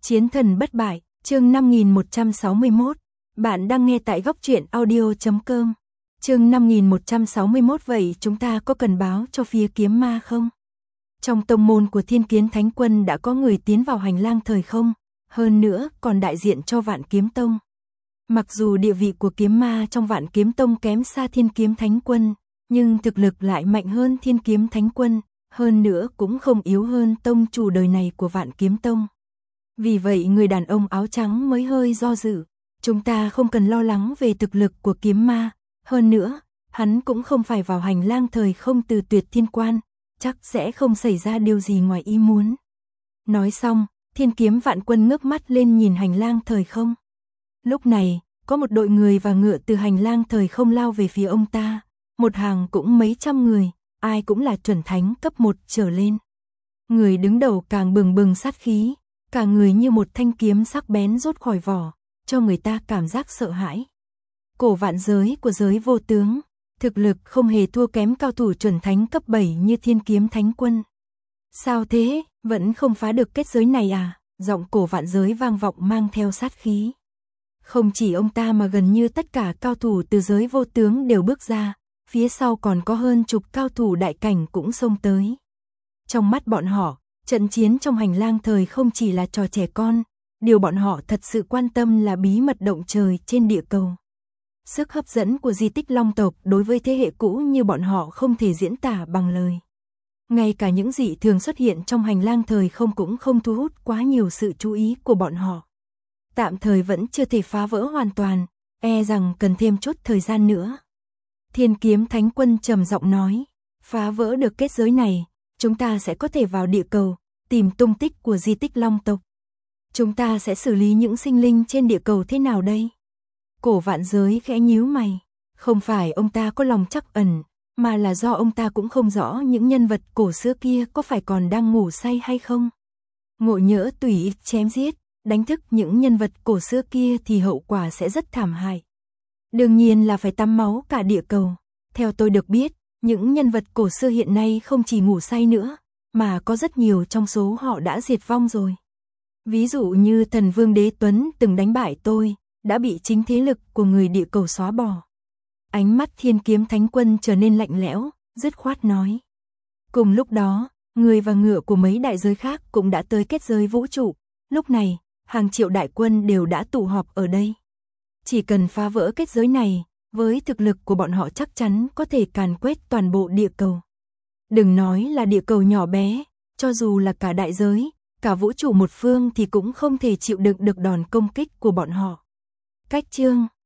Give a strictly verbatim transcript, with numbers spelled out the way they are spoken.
Chiến thần bất bại, chương năm nghìn một trăm sáu mươi mốt. Bạn đang nghe tại góc truyện audio chấm com. Chương năm nghìn một trăm sáu mươi mốt. Vậy chúng ta có cần báo cho phía kiếm ma không? Trong tông môn của Thiên Kiếm Thánh Quân đã có người tiến vào hành lang thời không, hơn nữa còn đại diện cho Vạn Kiếm Tông. Mặc dù địa vị của kiếm ma trong Vạn Kiếm Tông kém xa Thiên Kiếm Thánh Quân, nhưng thực lực lại mạnh hơn Thiên Kiếm Thánh Quân, hơn nữa cũng không yếu hơn tông chủ đời này của Vạn Kiếm Tông. Vì vậy người đàn ông áo trắng mới hơi do dự, chúng ta không cần lo lắng về thực lực của kiếm ma, hơn nữa, hắn cũng không phải vào hành lang thời không từ Tuyệt Thiên Quan, chắc sẽ không xảy ra điều gì ngoài ý muốn. Nói xong, Thiên Kiếm Vạn Quân ngước mắt lên nhìn hành lang thời không. Lúc này, có một đội người và ngựa từ hành lang thời không lao về phía ông ta, một hàng cũng mấy trăm người, ai cũng là chuẩn thánh cấp một trở lên. Người đứng đầu càng bừng bừng sát khí, cả người như một thanh kiếm sắc bén rút khỏi vỏ, cho người ta cảm giác sợ hãi. Cổ vạn giới của giới vô tướng, thực lực không hề thua kém cao thủ chuẩn thánh cấp bảy như Thiên Kiếm Thánh Quân. Sao thế, vẫn không phá được kết giới này à? Giọng cổ vạn giới vang vọng mang theo sát khí. Không chỉ ông ta mà gần như tất cả cao thủ từ giới vô tướng đều bước ra, phía sau còn có hơn chục cao thủ đại cảnh cũng xông tới. Trong mắt bọn họ, trận chiến trong hành lang thời không chỉ là trò trẻ con, điều bọn họ thật sự quan tâm là bí mật động trời trên địa cầu. Sức hấp dẫn của di tích Long tộc đối với thế hệ cũ như bọn họ không thể diễn tả bằng lời. Ngay cả những dị thường xuất hiện trong hành lang thời không cũng không thu hút quá nhiều sự chú ý của bọn họ. Tạm thời vẫn chưa thể phá vỡ hoàn toàn, e rằng cần thêm chút thời gian nữa. Thiên Kiếm Thánh Quân trầm giọng nói, phá vỡ được kết giới này, chúng ta sẽ có thể vào địa cầu, tìm tung tích của di tích Long tộc. Chúng ta sẽ xử lý những sinh linh trên địa cầu thế nào đây? Cổ vạn giới khẽ nhíu mày, không phải ông ta có lòng trắc ẩn, mà là do ông ta cũng không rõ những nhân vật cổ xưa kia có phải còn đang ngủ say hay không. Ngộ nhỡ tùy ý chém giết, đánh thức những nhân vật cổ xưa kia thì hậu quả sẽ rất thảm hại. Đương nhiên là phải tắm máu cả địa cầu. Theo tôi được biết, những nhân vật cổ xưa hiện nay không chỉ ngủ say nữa, mà có rất nhiều trong số họ đã diệt vong rồi. Ví dụ như thần vương Đế Tuấn từng đánh bại tôi, đã bị chính thế lực của người địa cầu xóa bỏ. Ánh mắt Thiên Kiếm Thánh Quân trở nên lạnh lẽo, dứt khoát nói. Cùng lúc đó, người và ngựa của mấy đại giới khác cũng đã tới kết giới vũ trụ. Lúc này, hàng triệu đại quân đều đã tụ họp ở đây. Chỉ cần phá vỡ kết giới này, với thực lực của bọn họ chắc chắn có thể càn quét toàn bộ địa cầu. Đừng nói là địa cầu nhỏ bé, cho dù là cả đại giới, cả vũ trụ một phương thì cũng không thể chịu đựng được đòn công kích của bọn họ. Cách chương